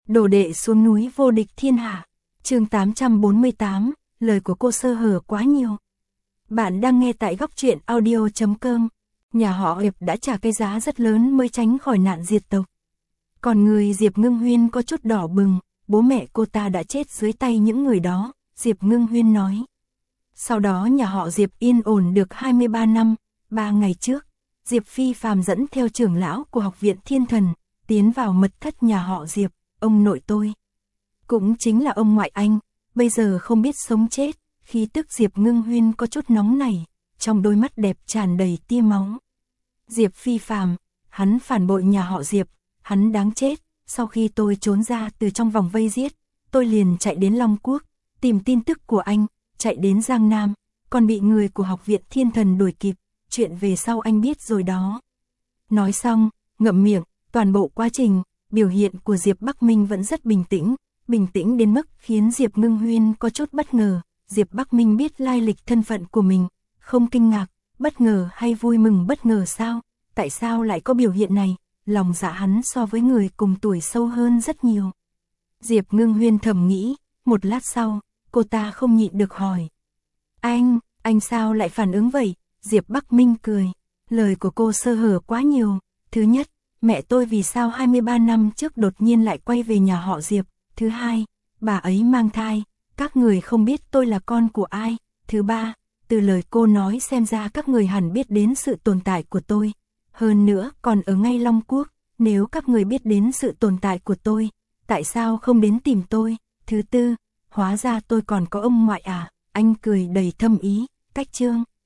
Đồ đệ xuống núi vô địch thiên hạ. Chương 848, lời của cô sơ hở quá nhiều. Bạn đang nghe tại góc truyện audio.com. Nhà họ Diệp đã trả cái giá rất lớn mới tránh khỏi nạn diệt tộc. Còn người Diệp Ngưng Huyên có chút đỏ bừng, bố mẹ cô ta đã chết dưới tay những người đó, Diệp Ngưng Huyên nói. Sau đó nhà họ Diệp yên ổn được 23 năm, 3 ngày trước, Diệp Phi Phàm dẫn theo trưởng lão của Học viện Thiên Thần, tiến vào mật thất nhà họ Diệp, ông nội tôi. Cũng chính là ông ngoại anh, bây giờ không biết sống chết, khí tức Diệp Ngưng Huyên có chút nóng nảy, trong đôi mắt đẹp tràn đầy tia máu. Diệp Phi Phàm, hắn phản bội nhà họ Diệp, hắn đáng chết, sau khi tôi trốn ra từ trong vòng vây giết, tôi liền chạy đến Long Quốc, tìm tin tức của anh, chạy đến Giang Nam, còn bị người của Học viện Thiên Thần đuổi kịp, chuyện về sau anh biết rồi đó. Nói xong, ngậm miệng, toàn bộ quá trình, biểu hiện của Diệp Bắc Minh vẫn rất bình tĩnh đến mức khiến Diệp Ngưng Huyên có chút bất ngờ. Diệp Bắc Minh biết lai lịch thân phận của mình, không kinh ngạc, bất ngờ hay vui mừng bất ngờ sao, tại sao lại có biểu hiện này, lòng dạ hắn so với người cùng tuổi sâu hơn rất nhiều. Diệp Ngưng Huyên thầm nghĩ, một lát sau, cô ta không nhịn được hỏi. Anh sao lại phản ứng vậy? Diệp Bắc Minh cười, lời của cô sơ hở quá nhiều. Thứ nhất, mẹ tôi vì sao 23 năm trước đột nhiên lại quay về nhà họ Diệp. Thứ hai, bà ấy mang thai, các người không biết tôi là con của ai. Thứ ba, từ lời cô nói xem ra các người hẳn biết đến sự tồn tại của tôi. Hơn nữa còn ở ngay Long Quốc, nếu các người biết đến sự tồn tại của tôi, tại sao không đến tìm tôi? Thứ tư, hóa ra tôi còn có ông ngoại à? Anh cười đầy thâm ý, cách chương.